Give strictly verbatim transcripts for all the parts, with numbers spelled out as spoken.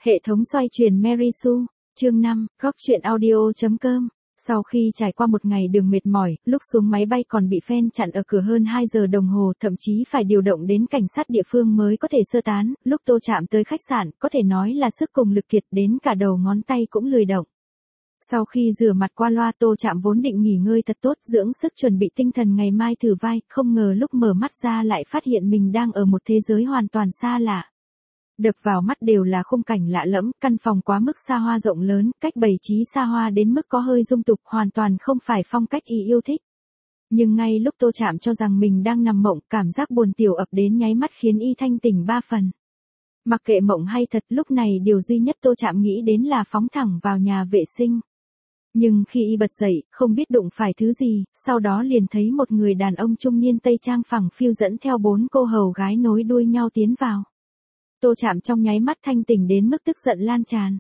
Hệ thống xoay chuyển Mary Sue, chương năm, góc truyện audio.com. Sau khi trải qua một ngày đường mệt mỏi, lúc xuống máy bay còn bị fan chặn ở cửa hơn hai giờ đồng hồ, thậm chí phải điều động đến cảnh sát địa phương mới có thể sơ tán, lúc Tô Trạm tới khách sạn, có thể nói là sức cùng lực kiệt đến cả đầu ngón tay cũng lười động. Sau khi rửa mặt qua loa, Tô Trạm vốn định nghỉ ngơi thật tốt, dưỡng sức chuẩn bị tinh thần ngày mai thử vai, không ngờ lúc mở mắt ra lại phát hiện mình đang ở một thế giới hoàn toàn xa lạ. Đập vào mắt đều là khung cảnh lạ lẫm, căn phòng quá mức xa hoa rộng lớn, cách bày trí xa hoa đến mức có hơi dung tục, hoàn toàn không phải phong cách y yêu thích. Nhưng ngay lúc Tô Trạm cho rằng mình đang nằm mộng, cảm giác buồn tiểu ập đến nháy mắt khiến y thanh tỉnh ba phần. Mặc kệ mộng hay thật, lúc này điều duy nhất Tô Trạm nghĩ đến là phóng thẳng vào nhà vệ sinh. Nhưng khi y bật dậy, không biết đụng phải thứ gì, sau đó liền thấy một người đàn ông trung niên tây trang phẳng phiu dẫn theo bốn cô hầu gái nối đuôi nhau tiến vào. Tô Trạm trong nháy mắt thanh tỉnh đến mức tức giận lan tràn.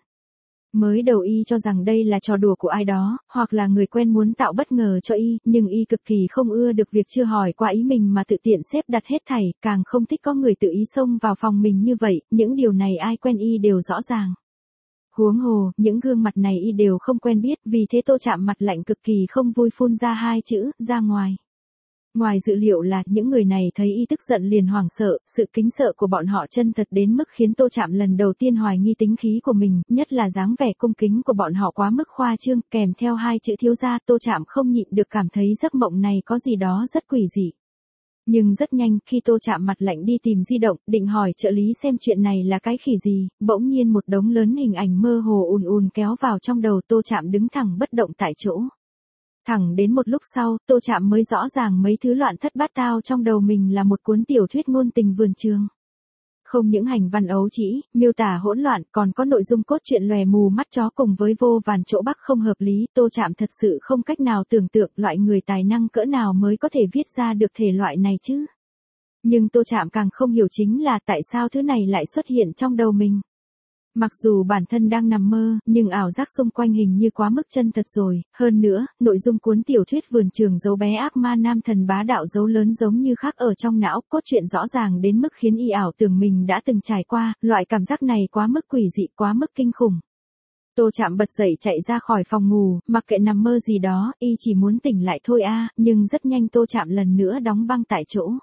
Mới đầu y cho rằng đây là trò đùa của ai đó, hoặc là người quen muốn tạo bất ngờ cho y, nhưng y cực kỳ không ưa được việc chưa hỏi qua ý mình mà tự tiện xếp đặt hết thảy, càng không thích có người tự ý xông vào phòng mình như vậy, những điều này ai quen y đều rõ ràng. Huống hồ, những gương mặt này y đều không quen biết, vì thế Tô Trạm mặt lạnh cực kỳ không vui phun ra hai chữ, ra ngoài. Ngoài dự liệu là, những người này thấy y tức giận liền hoảng sợ, sự kính sợ của bọn họ chân thật đến mức khiến Tô Trạm lần đầu tiên hoài nghi tính khí của mình, nhất là dáng vẻ cung kính của bọn họ quá mức khoa trương, kèm theo hai chữ thiếu gia, Tô Trạm không nhịn được cảm thấy giấc mộng này có gì đó rất quỷ dị. Nhưng rất nhanh, khi Tô Trạm mặt lạnh đi tìm di động, định hỏi trợ lý xem chuyện này là cái khỉ gì, bỗng nhiên một đống lớn hình ảnh mơ hồ ùn ùn kéo vào trong đầu, Tô Trạm đứng thẳng bất động tại chỗ. Thẳng đến một lúc sau, Tô Trạm mới rõ ràng mấy thứ loạn thất bát tao trong đầu mình là một cuốn tiểu thuyết ngôn tình vườn trường. Không những hành văn ấu trĩ, miêu tả hỗn loạn, còn có nội dung cốt truyện lòe mù mắt chó cùng với vô vàn chỗ bắc không hợp lý, Tô Trạm thật sự không cách nào tưởng tượng loại người tài năng cỡ nào mới có thể viết ra được thể loại này chứ. Nhưng Tô Trạm càng không hiểu chính là tại sao thứ này lại xuất hiện trong đầu mình. Mặc dù bản thân đang nằm mơ, nhưng ảo giác xung quanh hình như quá mức chân thật rồi, hơn nữa, nội dung cuốn tiểu thuyết vườn trường giấu bé ác ma nam thần bá đạo giấu lớn giống như khắc ở trong não, cốt truyện rõ ràng đến mức khiến y ảo tưởng mình đã từng trải qua, loại cảm giác này quá mức quỷ dị, quá mức kinh khủng. Tô Trạm bật dậy chạy ra khỏi phòng ngủ, mặc kệ nằm mơ gì đó, y chỉ muốn tỉnh lại thôi a, nhưng rất nhanh Tô Trạm lần nữa đóng băng tại chỗ.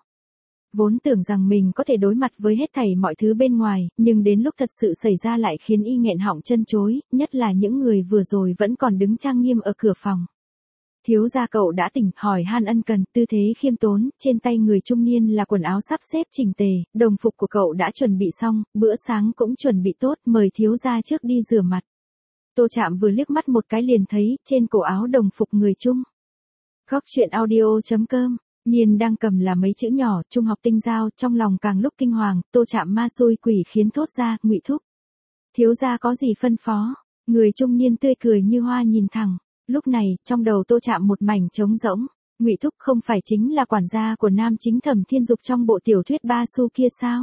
Vốn tưởng rằng mình có thể đối mặt với hết thảy mọi thứ bên ngoài, nhưng đến lúc thật sự xảy ra lại khiến y nghẹn họng chân chối, nhất là những người vừa rồi vẫn còn đứng trang nghiêm ở cửa phòng. Thiếu gia cậu đã tỉnh, hỏi han ân cần, tư thế khiêm tốn, trên tay người trung niên là quần áo sắp xếp chỉnh tề, đồng phục của cậu đã chuẩn bị xong, bữa sáng cũng chuẩn bị tốt, mời thiếu gia trước đi rửa mặt. Tô Trạm vừa liếc mắt một cái liền thấy, trên cổ áo đồng phục người Trung. Góc truyện audio.com. Nhiên đang cầm là mấy chữ nhỏ, trung học tinh giao, trong lòng càng lúc kinh hoàng, Tô Trạm ma xui quỷ khiến thốt ra, Ngụy thúc. Thiếu gia có gì phân phó? Người trung niên tươi cười như hoa nhìn thẳng. Lúc này, trong đầu Tô Trạm một mảnh trống rỗng. Ngụy thúc không phải chính là quản gia của nam chính Thẩm Thiên Dục trong bộ tiểu thuyết Ba Xu kia sao?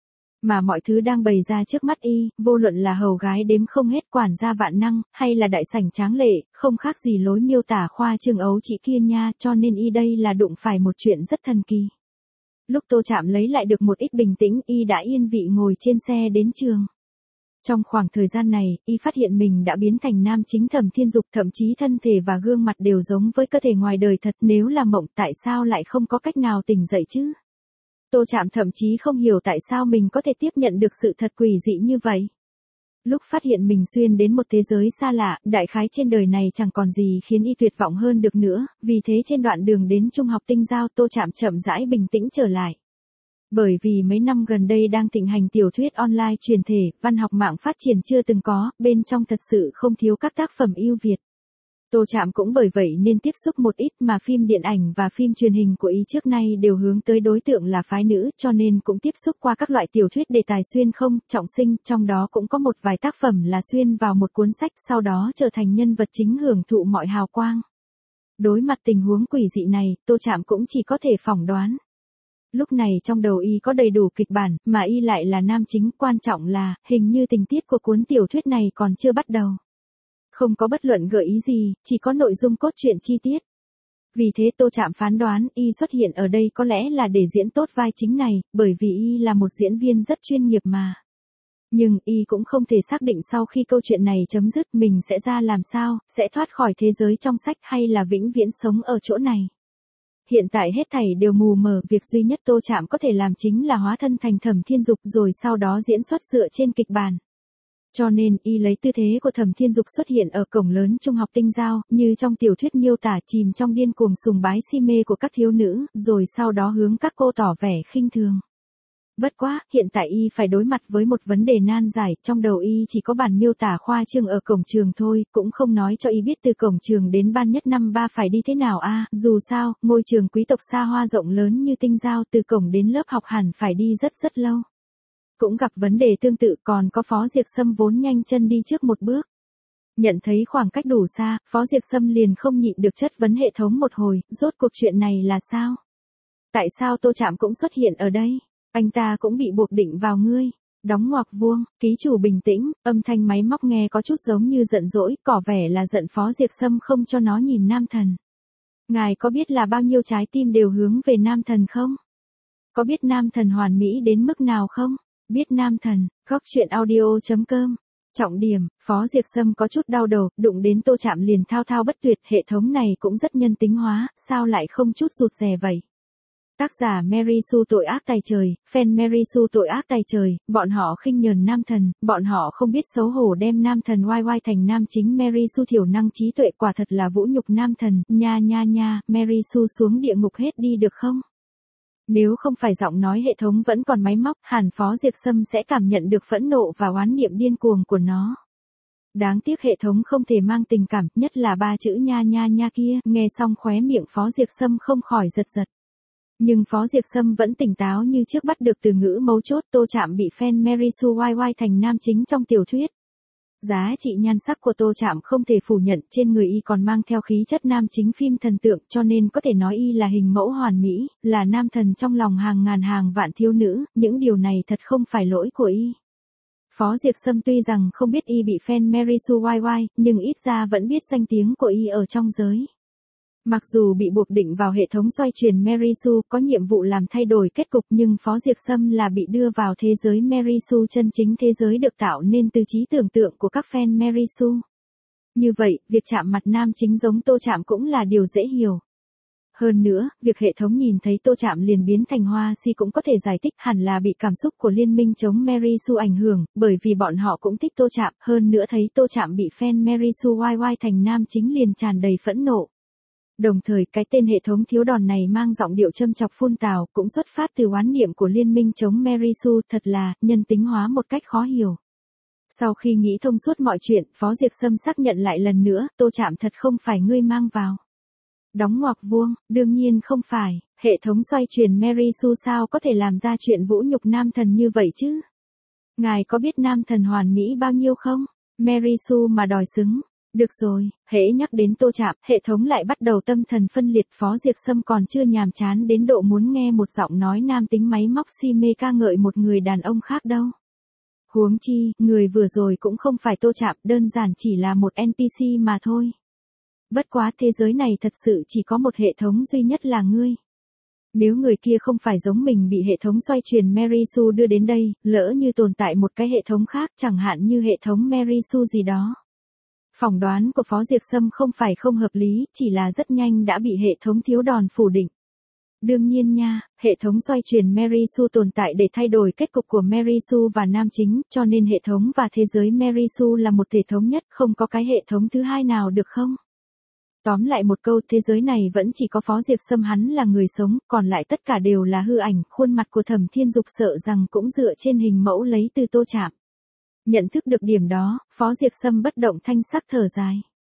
Mà mọi thứ đang bày ra trước mắt y, vô luận là hầu gái đếm không hết, quản gia vạn năng, hay là đại sảnh tráng lệ, không khác gì lối miêu tả khoa trương ấu trĩ kia nha, cho nên y đây là đụng phải một chuyện rất thần kỳ. Lúc Tô Trạm lấy lại được một ít bình tĩnh, y đã yên vị ngồi trên xe đến trường. Trong khoảng thời gian này, y phát hiện mình đã biến thành nam chính Thẩm Thiên Dục, thậm chí thân thể và gương mặt đều giống với cơ thể ngoài đời thật, nếu là mộng tại sao lại không có cách nào tỉnh dậy chứ? Tô Trạm thậm chí không hiểu tại sao mình có thể tiếp nhận được sự thật quỷ dị như vậy. Lúc phát hiện mình xuyên đến một thế giới xa lạ, đại khái trên đời này chẳng còn gì khiến y tuyệt vọng hơn được nữa, vì thế trên đoạn đường đến trung học tinh giao, Tô Trạm chậm rãi bình tĩnh trở lại. Bởi vì mấy năm gần đây đang thịnh hành tiểu thuyết online truyền thể, văn học mạng phát triển chưa từng có, bên trong thật sự không thiếu các tác phẩm ưu việt. Tô Trạm cũng bởi vậy nên tiếp xúc một ít, mà phim điện ảnh và phim truyền hình của y trước nay đều hướng tới đối tượng là phái nữ, cho nên cũng tiếp xúc qua các loại tiểu thuyết đề tài xuyên không, trọng sinh, trong đó cũng có một vài tác phẩm là xuyên vào một cuốn sách, sau đó trở thành nhân vật chính hưởng thụ mọi hào quang. Đối mặt tình huống quỷ dị này, Tô Trạm cũng chỉ có thể phỏng đoán. Lúc này trong đầu y có đầy đủ kịch bản, mà y lại là nam chính, quan trọng là, hình như tình tiết của cuốn tiểu thuyết này còn chưa bắt đầu. Không có bất luận gợi ý gì, chỉ có nội dung cốt truyện chi tiết. Vì thế Tô Trạm phán đoán, y xuất hiện ở đây có lẽ là để diễn tốt vai chính này, bởi vì y là một diễn viên rất chuyên nghiệp mà. Nhưng y cũng không thể xác định sau khi câu chuyện này chấm dứt mình sẽ ra làm sao, sẽ thoát khỏi thế giới trong sách hay là vĩnh viễn sống ở chỗ này. Hiện tại hết thảy đều mù mờ, việc duy nhất Tô Trạm có thể làm chính là hóa thân thành Thẩm Thiên Dục rồi sau đó diễn xuất dựa trên kịch bản. Cho nên, y lấy tư thế của Thẩm Thiên Dục xuất hiện ở cổng lớn trung học Tinh Giao, như trong tiểu thuyết miêu tả, chìm trong điên cuồng sùng bái si mê của các thiếu nữ, rồi sau đó hướng các cô tỏ vẻ khinh thường. Bất quá, hiện tại y phải đối mặt với một vấn đề nan giải, trong đầu y chỉ có bản miêu tả khoa trương ở cổng trường thôi, cũng không nói cho y biết từ cổng trường đến ban nhất năm ba phải đi thế nào a. À, dù sao, ngôi trường quý tộc xa hoa rộng lớn như Tinh Giao từ cổng đến lớp học hẳn phải đi rất rất lâu. Cũng gặp vấn đề tương tự, còn có Phó Diệp Sâm vốn nhanh chân đi trước một bước. Nhận thấy khoảng cách đủ xa, Phó Diệp Sâm liền không nhịn được chất vấn hệ thống một hồi, rốt cuộc chuyện này là sao? Tại sao Tô Trạm cũng xuất hiện ở đây? Anh ta cũng bị buộc định vào ngươi. Đóng ngoặc vuông, ký chủ bình tĩnh, âm thanh máy móc nghe có chút giống như giận dỗi, tỏ vẻ là giận Phó Diệp Sâm không cho nó nhìn nam thần. Ngài có biết là bao nhiêu trái tim đều hướng về nam thần không? Có biết nam thần hoàn mỹ đến mức nào không? Biết nam thần, góc chuyện audio chấm com. Trọng điểm, Phó Diệp Sâm có chút đau đầu, đụng đến Tô Trạm liền thao thao bất tuyệt, hệ thống này cũng rất nhân tính hóa, sao lại không chút rụt rè vậy? Tác giả Mary Sue tội ác tày trời, fan Mary Sue tội ác tày trời, bọn họ khinh nhờn nam thần, bọn họ không biết xấu hổ đem nam thần oai oai thành nam chính. Mary Sue thiểu năng trí tuệ quả thật là vũ nhục nam thần, nha nha nha, Mary Sue xuống địa ngục hết đi được không? Nếu không phải giọng nói hệ thống vẫn còn máy móc, hẳn Phó Diệp Sâm sẽ cảm nhận được phẫn nộ và oán niệm điên cuồng của nó. Đáng tiếc hệ thống không thể mang tình cảm, nhất là ba chữ nha nha nha kia, nghe xong khóe miệng Phó Diệp Sâm không khỏi giật giật. Nhưng Phó Diệp Sâm vẫn tỉnh táo như trước, bắt được từ ngữ mấu chốt. Tô Trạm bị fan Mary Sue oai oai thành nam chính trong tiểu thuyết. Giá trị nhan sắc của Tô Trạm không thể phủ nhận, trên người y còn mang theo khí chất nam chính phim thần tượng, cho nên có thể nói y là hình mẫu hoàn mỹ, là nam thần trong lòng hàng ngàn hàng vạn thiếu nữ, những điều này thật không phải lỗi của y. Phó Diệp Sâm tuy rằng không biết y bị fan Mary Sue oai oai, nhưng ít ra vẫn biết danh tiếng của y ở trong giới. Mặc dù bị buộc định vào hệ thống xoay chuyển Mary Sue, có nhiệm vụ làm thay đổi kết cục, nhưng Phó Diệp Sâm là bị đưa vào thế giới Mary Sue chân chính, thế giới được tạo nên từ trí tưởng tượng của các fan Mary Sue. Như vậy, việc chạm mặt nam chính giống Tô Trạm cũng là điều dễ hiểu. Hơn nữa, việc hệ thống nhìn thấy Tô Trạm liền biến thành hoa si cũng có thể giải thích, hẳn là bị cảm xúc của liên minh chống Mary Sue ảnh hưởng, bởi vì bọn họ cũng thích Tô Trạm, hơn nữa thấy Tô Trạm bị fan Mary Sue oai oai thành nam chính liền tràn đầy phẫn nộ. Đồng thời, cái tên hệ thống thiếu đòn này mang giọng điệu châm chọc phun tào, cũng xuất phát từ oán niệm của liên minh chống Mary Sue, thật là nhân tính hóa một cách khó hiểu. Sau khi nghĩ thông suốt mọi chuyện, Phó Diệp Sâm xác nhận lại lần nữa, Tô Trạm thật không phải ngươi mang vào. Đóng ngoặc vuông, đương nhiên không phải, hệ thống xoay chuyển Mary Sue sao có thể làm ra chuyện vũ nhục nam thần như vậy chứ? Ngài có biết nam thần hoàn mỹ bao nhiêu không? Mary Sue mà đòi xứng. Được rồi, hễ nhắc đến Tô Trạm, hệ thống lại bắt đầu tâm thần phân liệt. Phó Diệp Sâm còn chưa nhàm chán đến độ muốn nghe một giọng nói nam tính máy móc si mê ca ngợi một người đàn ông khác đâu. Huống chi, người vừa rồi cũng không phải Tô Trạm, đơn giản chỉ là một en pê xê mà thôi. Bất quá thế giới này thật sự chỉ có một hệ thống duy nhất là ngươi. Nếu người kia không phải giống mình bị hệ thống xoay chuyển Mary Sue đưa đến đây, lỡ như tồn tại một cái hệ thống khác, chẳng hạn như hệ thống Mary Sue gì đó. Phỏng đoán của Phó Diệp Sâm không phải không hợp lý, chỉ là rất nhanh đã bị hệ thống thiếu đòn phủ định. Đương nhiên nha, hệ thống xoay chuyển Mary Sue tồn tại để thay đổi kết cục của Mary Sue và nam chính, cho nên hệ thống và thế giới Mary Sue là một thể thống nhất, không có cái hệ thống thứ hai nào được không? Tóm lại một câu, thế giới này vẫn chỉ có Phó Diệp Sâm hắn là người sống, còn lại tất cả đều là hư ảnh. Khuôn mặt của Thẩm Thiên Dục sợ rằng cũng dựa trên hình mẫu lấy từ Tô Trạm. Nhận thức được điểm đó, Phó Diệp Sâm bất động thanh sắc thở dài.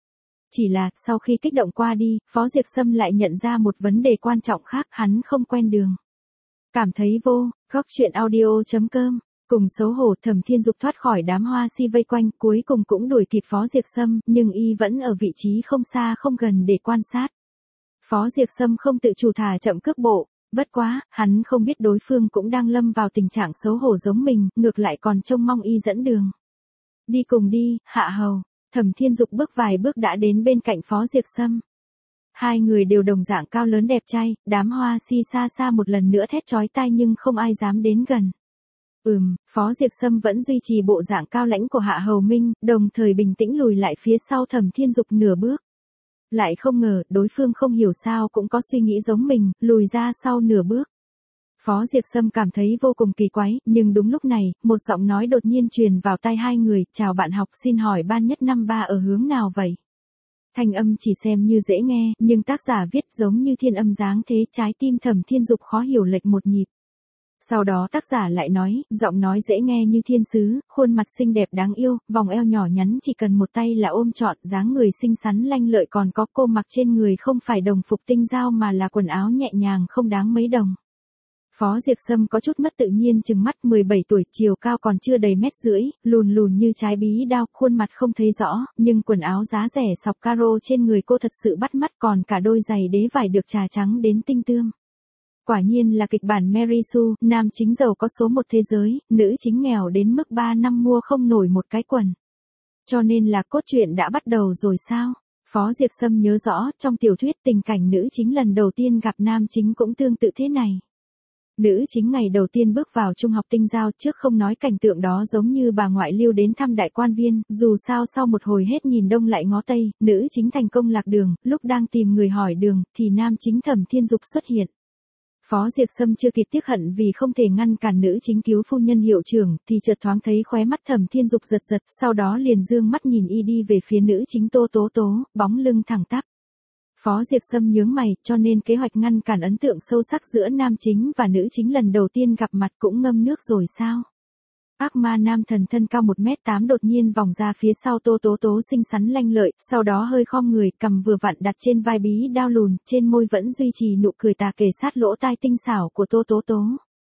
Chỉ là, sau khi kích động qua đi, Phó Diệp Sâm lại nhận ra một vấn đề quan trọng khác, hắn không quen đường. Cảm thấy vô, góc chuyện audio chấm com. Cùng xấu hổ, Thẩm Thiên Dục thoát khỏi đám hoa si vây quanh, cuối cùng cũng đuổi kịp Phó Diệp Sâm, nhưng y vẫn ở vị trí không xa không gần để quan sát. Phó Diệp Sâm không tự chủ thả chậm cước bộ. Bất quá, hắn không biết đối phương cũng đang lâm vào tình trạng xấu hổ giống mình, ngược lại còn trông mong y dẫn đường. Đi cùng đi, hạ hầu. Thẩm Thiên Dục bước vài bước đã đến bên cạnh Phó Diệp Sâm. Hai người đều đồng dạng cao lớn đẹp trai, đám hoa si xa xa một lần nữa thét chói tai nhưng không ai dám đến gần. Ừm, Phó Diệp Sâm vẫn duy trì bộ dạng cao lãnh của Hạ Hầu Minh, đồng thời bình tĩnh lùi lại phía sau Thẩm Thiên Dục nửa bước. Lại không ngờ, đối phương không hiểu sao cũng có suy nghĩ giống mình, lùi ra sau nửa bước. Phó Diệp Sâm cảm thấy vô cùng kỳ quái, nhưng đúng lúc này, một giọng nói đột nhiên truyền vào tai hai người, chào bạn học, xin hỏi ban nhất năm ba ở hướng nào vậy? Thanh âm chỉ xem như dễ nghe, nhưng tác giả viết giống như thiên âm dáng thế, trái tim Thẩm Thiên Dục khó hiểu lệch một nhịp. Sau đó tác giả lại nói, giọng nói dễ nghe như thiên sứ, khuôn mặt xinh đẹp đáng yêu, vòng eo nhỏ nhắn chỉ cần một tay là ôm trọn, dáng người xinh xắn lanh lợi, còn có cô mặc trên người không phải đồng phục tinh dao mà là quần áo nhẹ nhàng không đáng mấy đồng. Phó Diệp Sâm có chút mất tự nhiên chừng mắt, mười bảy tuổi, chiều cao còn chưa đầy mét rưỡi, lùn lùn như trái bí đao, khuôn mặt không thấy rõ, nhưng quần áo giá rẻ sọc caro trên người cô thật sự bắt mắt, còn cả đôi giày đế vải được trà trắng đến tinh tươm. Quả nhiên là kịch bản Mary Sue, nam chính giàu có số một thế giới, nữ chính nghèo đến mức ba năm mua không nổi một cái quần. Cho nên là cốt truyện đã bắt đầu rồi sao? Phó Diệp Sâm nhớ rõ, trong tiểu thuyết tình cảnh nữ chính lần đầu tiên gặp nam chính cũng tương tự thế này. Nữ chính ngày đầu tiên bước vào trung học tinh giao, trước không nói cảnh tượng đó giống như bà ngoại lưu đến thăm đại quan viên, dù sao sau một hồi hết nhìn đông lại ngó tây, nữ chính thành công lạc đường, lúc đang tìm người hỏi đường, thì nam chính Thẩm Thiên Dục xuất hiện. Phó Diệp Sâm chưa kịp tiếc hận vì không thể ngăn cản nữ chính cứu phu nhân hiệu trưởng, thì chợt thoáng thấy khóe mắt Thẩm Thiên Dục giật giật, sau đó liền dương mắt nhìn y đi về phía nữ chính Tô Tố Tố, bóng lưng thẳng tắp. Phó Diệp Sâm nhướng mày, cho nên kế hoạch ngăn cản ấn tượng sâu sắc giữa nam chính và nữ chính lần đầu tiên gặp mặt cũng ngâm nước rồi sao? Ác ma nam thần thân cao một mét tám đột nhiên vòng ra phía sau Tô Tố Tố xinh xắn lanh lợi, sau đó hơi khom người, cầm vừa vặn đặt trên vai bí đao lùn, trên môi vẫn duy trì nụ cười tà kề sát lỗ tai tinh xảo của Tô Tố Tố.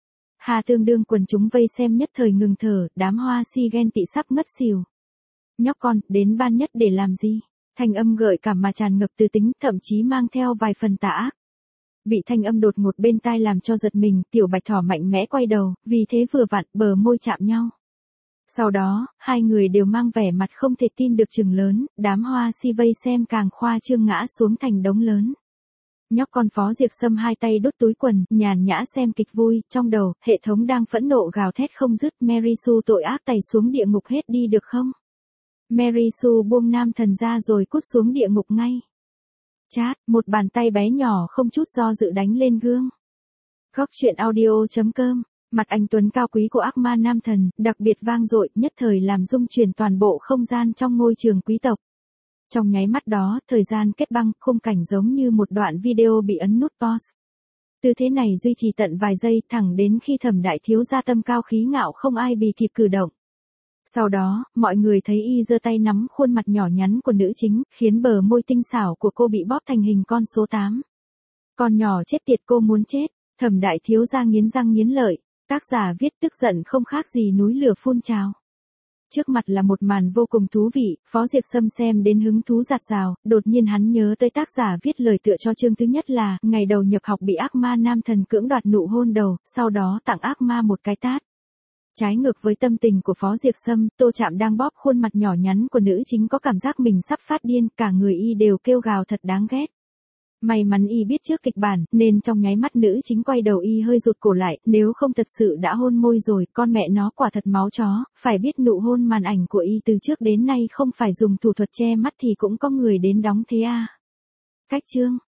Hà tương đương quần chúng vây xem nhất thời ngừng thở, đám hoa si ghen tị sắp ngất xỉu. Nhóc con, đến ban nhất để làm gì? Thanh âm gợi cảm mà tràn ngập từ tính, thậm chí mang theo vài phần tà ác. Bị thanh âm đột ngột bên tai làm cho giật mình, tiểu bạch thỏ mạnh mẽ quay đầu, vì thế vừa vặn bờ môi chạm nhau. Sau đó, hai người đều mang vẻ mặt không thể tin được chừng lớn, đám hoa si vây xem càng khoa trương ngã xuống thành đống lớn. Nhóc con Phó Diệp Sâm hai tay đút túi quần, nhàn nhã xem kịch vui, trong đầu, hệ thống đang phẫn nộ gào thét không dứt, Mary Sue tội ác tày xuống địa ngục hết đi được không? Mary Sue buông nam thần ra rồi cút xuống địa ngục ngay. Chát, một bàn tay bé nhỏ không chút do dự đánh lên gương. Góc truyện audio chấm com, mặt anh tuấn cao quý của ác ma nam thần, đặc biệt vang dội, nhất thời làm rung chuyển toàn bộ không gian trong ngôi trường quý tộc. Trong nháy mắt đó, thời gian kết băng, khung cảnh giống như một đoạn video bị ấn nút pause. Tư thế này duy trì tận vài giây, thẳng đến khi Thẩm đại thiếu gia tâm cao khí ngạo không ai bì kịp cử động. Sau đó, mọi người thấy y giơ tay nắm khuôn mặt nhỏ nhắn của nữ chính, khiến bờ môi tinh xảo của cô bị bóp thành hình con số tám. Con nhỏ chết tiệt, cô muốn chết. Thẩm đại thiếu gia nghiến răng nghiến lợi, tác giả viết tức giận không khác gì núi lửa phun trào. Trước mặt là một màn vô cùng thú vị, Phó Diệp Sâm xem đến hứng thú dạt dào, đột nhiên hắn nhớ tới tác giả viết lời tựa cho chương thứ nhất là, ngày đầu nhập học bị ác ma nam thần cưỡng đoạt nụ hôn đầu, sau đó tặng ác ma một cái tát. Trái ngược với tâm tình của Phó Diệp Sâm, Tô Trạm đang bóp khuôn mặt nhỏ nhắn của nữ chính có cảm giác mình sắp phát điên, cả người y đều kêu gào thật đáng ghét. May mắn y biết trước kịch bản, nên trong nháy mắt nữ chính quay đầu y hơi rụt cổ lại, nếu không thật sự đã hôn môi rồi, con mẹ nó quả thật máu chó, phải biết nụ hôn màn ảnh của y từ trước đến nay không phải dùng thủ thuật che mắt thì cũng có người đến đóng thế à. Cách chương